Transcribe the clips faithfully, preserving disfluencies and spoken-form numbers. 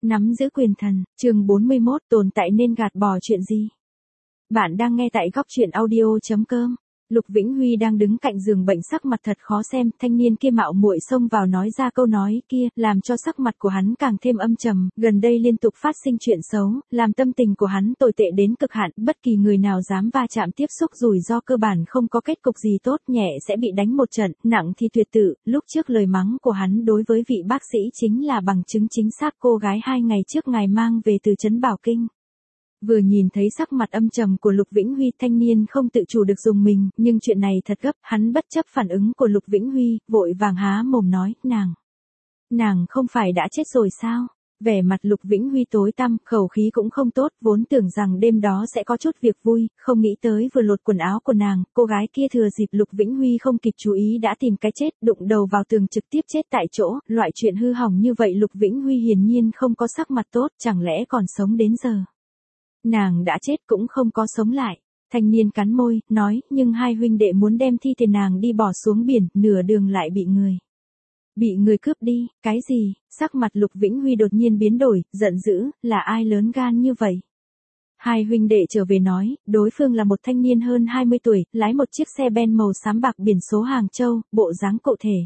Nắm giữ quyền thần, chương bốn mươi mốt, tồn tại nên gạt bỏ chuyện gì? Bạn đang nghe tại góc truyện audio.com. Lục Vĩnh Huy đang đứng cạnh giường bệnh sắc mặt thật khó xem, thanh niên kia mạo muội xông vào nói ra câu nói kia, làm cho sắc mặt của hắn càng thêm âm trầm, gần đây liên tục phát sinh chuyện xấu, làm tâm tình của hắn tồi tệ đến cực hạn, bất kỳ người nào dám va chạm tiếp xúc rủi ro cơ bản không có kết cục gì tốt, nhẹ sẽ bị đánh một trận, nặng thì tuyệt tử. Lúc trước lời mắng của hắn đối với vị bác sĩ chính là bằng chứng chính xác cô gái hai ngày trước ngài mang về từ trấn Bảo Kinh. Vừa nhìn thấy sắc mặt âm trầm của Lục Vĩnh Huy, thanh niên không tự chủ được dùng mình, nhưng chuyện này thật gấp, hắn bất chấp phản ứng của Lục Vĩnh Huy, vội vàng há mồm nói, nàng, nàng không phải đã chết rồi sao? Vẻ mặt Lục Vĩnh Huy tối tăm, khẩu khí cũng không tốt, vốn tưởng rằng đêm đó sẽ có chút việc vui, không nghĩ tới vừa lột quần áo của nàng, cô gái kia thừa dịp Lục Vĩnh Huy không kịp chú ý đã tìm cái chết, đụng đầu vào tường trực tiếp chết tại chỗ, loại chuyện hư hỏng như vậy Lục Vĩnh Huy hiển nhiên không có sắc mặt tốt, chẳng lẽ còn sống đến giờ. Nàng đã chết cũng không có sống lại. Thanh niên cắn môi, nói, nhưng hai huynh đệ muốn đem thi thể nàng đi bỏ xuống biển, nửa đường lại bị người. Bị người cướp đi, cái gì? Sắc mặt Lục Vĩnh Huy đột nhiên biến đổi, giận dữ, là ai lớn gan như vậy? Hai huynh đệ trở về nói, đối phương là một thanh niên hơn hai mươi tuổi, lái một chiếc xe ben màu xám bạc biển số Hàng Châu, bộ dáng cụ thể.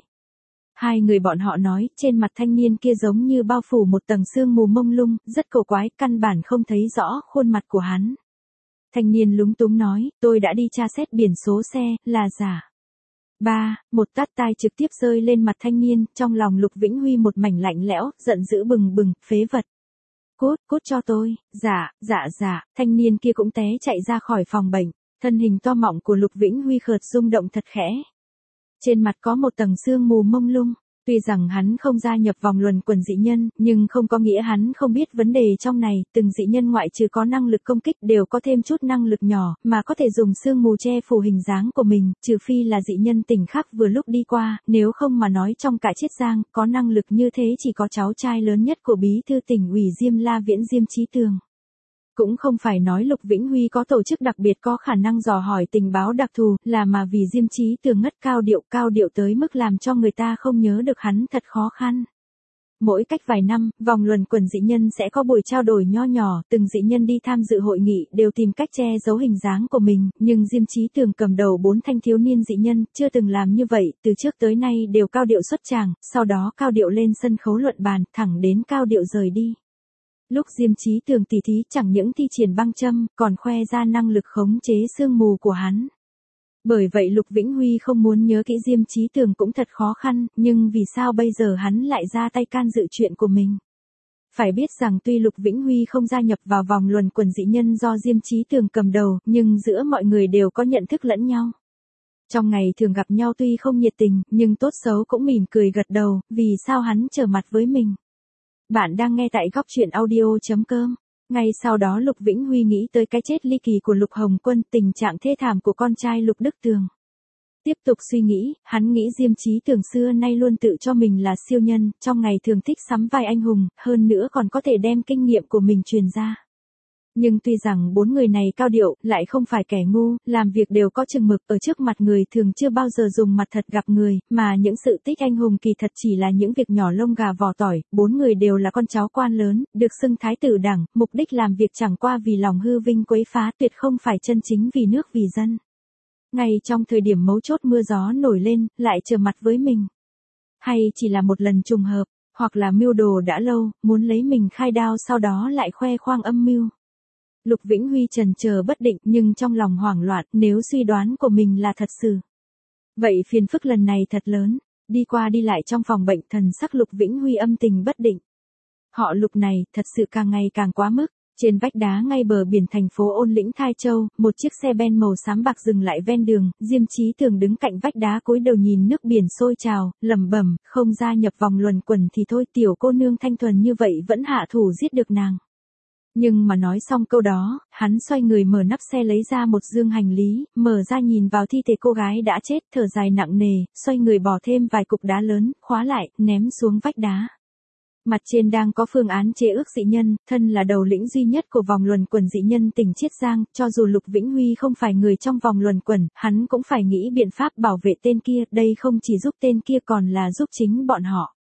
Hai người bọn họ nói, trên mặt thanh niên kia giống như bao phủ một tầng sương mù mông lung, rất cổ quái, căn bản không thấy rõ khuôn mặt của hắn. Thanh niên lúng túng nói, tôi đã đi tra xét biển số xe, là giả. Ba, một tát tai trực tiếp rơi lên mặt thanh niên, trong lòng Lục Vĩnh Huy một mảnh lạnh lẽo, giận dữ bừng bừng, phế vật. Cút, cút cho tôi, dạ, dạ dạ, thanh niên kia cũng té chạy ra khỏi phòng bệnh, thân hình to mọng của Lục Vĩnh Huy khợt rung động thật khẽ. Trên mặt có một tầng sương mù mông lung, tuy rằng hắn không gia nhập vòng luẩn quẩn dị nhân, nhưng không có nghĩa hắn không biết vấn đề trong này, từng dị nhân ngoại trừ có năng lực công kích đều có thêm chút năng lực nhỏ, mà có thể dùng sương mù che phủ hình dáng của mình, trừ phi là dị nhân tỉnh khắc vừa lúc đi qua, nếu không mà nói trong cả Chiết Giang, có năng lực như thế chỉ có cháu trai lớn nhất của bí thư tỉnh ủy Diêm La Viễn Diêm Chí Tường. Cũng không phải nói Lục Vĩnh Huy có tổ chức đặc biệt có khả năng dò hỏi tình báo đặc thù, là mà vì Diêm Chí Tường ngất cao điệu cao điệu tới mức làm cho người ta không nhớ được hắn thật khó khăn. Mỗi cách vài năm, vòng luẩn quẩn dị nhân sẽ có buổi trao đổi nho nhỏ, từng dị nhân đi tham dự hội nghị đều tìm cách che giấu hình dáng của mình, nhưng Diêm Chí Tường cầm đầu bốn thanh thiếu niên dị nhân, chưa từng làm như vậy, từ trước tới nay đều cao điệu xuất tràng, sau đó cao điệu lên sân khấu luận bàn, thẳng đến cao điệu rời đi. Lúc Diêm Chí Tường tỉ thí chẳng những thi triển băng châm, còn khoe ra năng lực khống chế sương mù của hắn. Bởi vậy Lục Vĩnh Huy không muốn nhớ kỹ Diêm Chí Tường cũng thật khó khăn, nhưng vì sao bây giờ hắn lại ra tay can dự chuyện của mình? Phải biết rằng tuy Lục Vĩnh Huy không gia nhập vào vòng luẩn quẩn dị nhân do Diêm Chí Tường cầm đầu, nhưng giữa mọi người đều có nhận thức lẫn nhau. Trong ngày thường gặp nhau tuy không nhiệt tình, nhưng tốt xấu cũng mỉm cười gật đầu, vì sao hắn trở mặt với mình? Bạn đang nghe tại góc truyện audio.com. Ngay sau đó Lục Vĩnh Huy nghĩ tới cái chết ly kỳ của Lục Hồng Quân, tình trạng thê thảm của con trai Lục Đức Tường. Tiếp tục suy nghĩ, hắn nghĩ Diêm Chí Tường xưa nay luôn tự cho mình là siêu nhân, trong ngày thường thích sắm vai anh hùng, hơn nữa còn có thể đem kinh nghiệm của mình truyền ra. Nhưng tuy rằng bốn người này cao điệu, lại không phải kẻ ngu, làm việc đều có chừng mực, ở trước mặt người thường chưa bao giờ dùng mặt thật gặp người, mà những sự tích anh hùng kỳ thật chỉ là những việc nhỏ lông gà vỏ tỏi, bốn người đều là con cháu quan lớn, được xưng thái tử đảng, mục đích làm việc chẳng qua vì lòng hư vinh quấy phá, tuyệt không phải chân chính vì nước vì dân. Ngay trong thời điểm mấu chốt mưa gió nổi lên, lại trở mặt với mình. Hay chỉ là một lần trùng hợp, hoặc là mưu đồ đã lâu, muốn lấy mình khai đao sau đó lại khoe khoang âm mưu. Lục Vĩnh Huy chần chờ bất định, nhưng trong lòng hoảng loạn, nếu suy đoán của mình là thật sự. Vậy phiền phức lần này thật lớn, đi qua đi lại trong phòng bệnh, thần sắc Lục Vĩnh Huy âm tình bất định. Họ Lục này, thật sự càng ngày càng quá mức. Trên vách đá ngay bờ biển thành phố Ôn Lĩnh Thai Châu, một chiếc xe ben màu xám bạc dừng lại ven đường, Diêm Chí Tường đứng cạnh vách đá cúi đầu nhìn nước biển sôi trào, lẩm bẩm, không gia nhập vòng luẩn quẩn thì thôi, tiểu cô nương thanh thuần như vậy vẫn hạ thủ giết được nàng. Nhưng mà nói xong câu đó, hắn xoay người mở nắp xe lấy ra một dương hành lý, mở ra nhìn vào thi thể cô gái đã chết, thở dài nặng nề, xoay người bỏ thêm vài cục đá lớn, khóa lại, ném xuống vách đá. Mặt trên đang có phương án chế ước dị nhân, thân là đầu lĩnh duy nhất của vòng luẩn quẩn dị nhân tỉnh Chiết Giang, cho dù Lục Vĩnh Huy không phải người trong vòng luẩn quẩn, hắn cũng phải nghĩ biện pháp bảo vệ tên kia, đây không chỉ giúp tên kia còn là giúp chính bọn họ.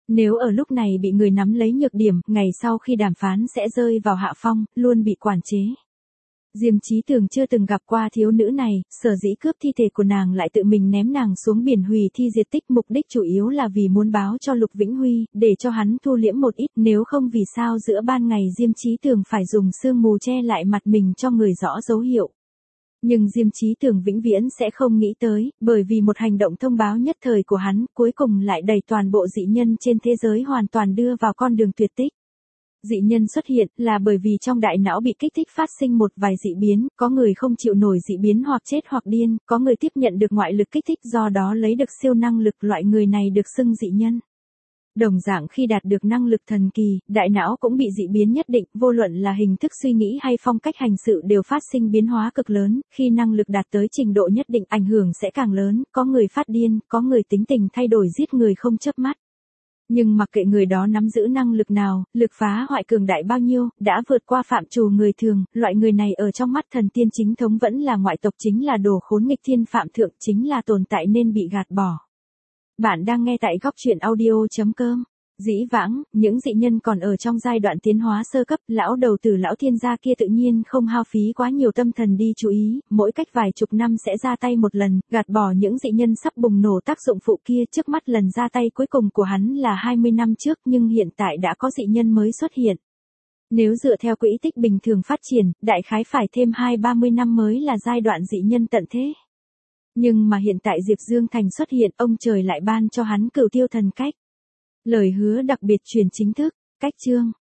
Nếu ở lúc này bị người nắm lấy nhược điểm, ngày sau khi đàm phán sẽ rơi vào hạ phong, luôn bị quản chế. Diêm Chí Tường chưa từng gặp qua thiếu nữ này, sở dĩ cướp thi thể của nàng lại tự mình ném nàng xuống biển hủy thi diệt tích, mục đích chủ yếu là vì muốn báo cho Lục Vĩnh Huy, để cho hắn thu liễm một ít, nếu không vì sao giữa ban ngày Diêm Chí Tường phải dùng sương mù che lại mặt mình cho người rõ dấu hiệu. Nhưng Diêm Chí Tường vĩnh viễn sẽ không nghĩ tới, bởi vì một hành động thông báo nhất thời của hắn, cuối cùng lại đẩy toàn bộ dị nhân trên thế giới hoàn toàn đưa vào con đường tuyệt tích. Dị nhân xuất hiện là bởi vì trong đại não bị kích thích phát sinh một vài dị biến, có người không chịu nổi dị biến hoặc chết hoặc điên, có người tiếp nhận được ngoại lực kích thích do đó lấy được siêu năng lực, loại người này được xưng dị nhân. Đồng dạng khi đạt được năng lực thần kỳ, đại não cũng bị dị biến nhất định, vô luận là hình thức suy nghĩ hay phong cách hành sự đều phát sinh biến hóa cực lớn, khi năng lực đạt tới trình độ nhất định ảnh hưởng sẽ càng lớn, có người phát điên, có người tính tình thay đổi giết người không chớp mắt. Nhưng mặc kệ người đó nắm giữ năng lực nào, lực phá hoại cường đại bao nhiêu, đã vượt qua phạm trù người thường, loại người này ở trong mắt thần tiên chính thống vẫn là ngoại tộc, chính là đồ khốn nghịch thiên phạm thượng, chính là tồn tại nên bị gạt bỏ. Bạn đang nghe tại góc truyện audio chấm com. Dĩ vãng, những dị nhân còn ở trong giai đoạn tiến hóa sơ cấp, lão đầu tử lão thiên gia kia tự nhiên không hao phí quá nhiều tâm thần đi chú ý, mỗi cách vài chục năm sẽ ra tay một lần, gạt bỏ những dị nhân sắp bùng nổ tác dụng phụ kia. Trước mắt lần ra tay cuối cùng của hắn là hai mươi năm trước, nhưng hiện tại đã có dị nhân mới xuất hiện. Nếu dựa theo quỹ tích bình thường phát triển, đại khái phải thêm hai ba mươi năm mới là giai đoạn dị nhân tận thế. Nhưng mà hiện tại Diệp Dương Thành xuất hiện, ông trời lại ban cho hắn cửu tiêu thần cách. Lời hứa đặc biệt truyền chính thức, cách chương.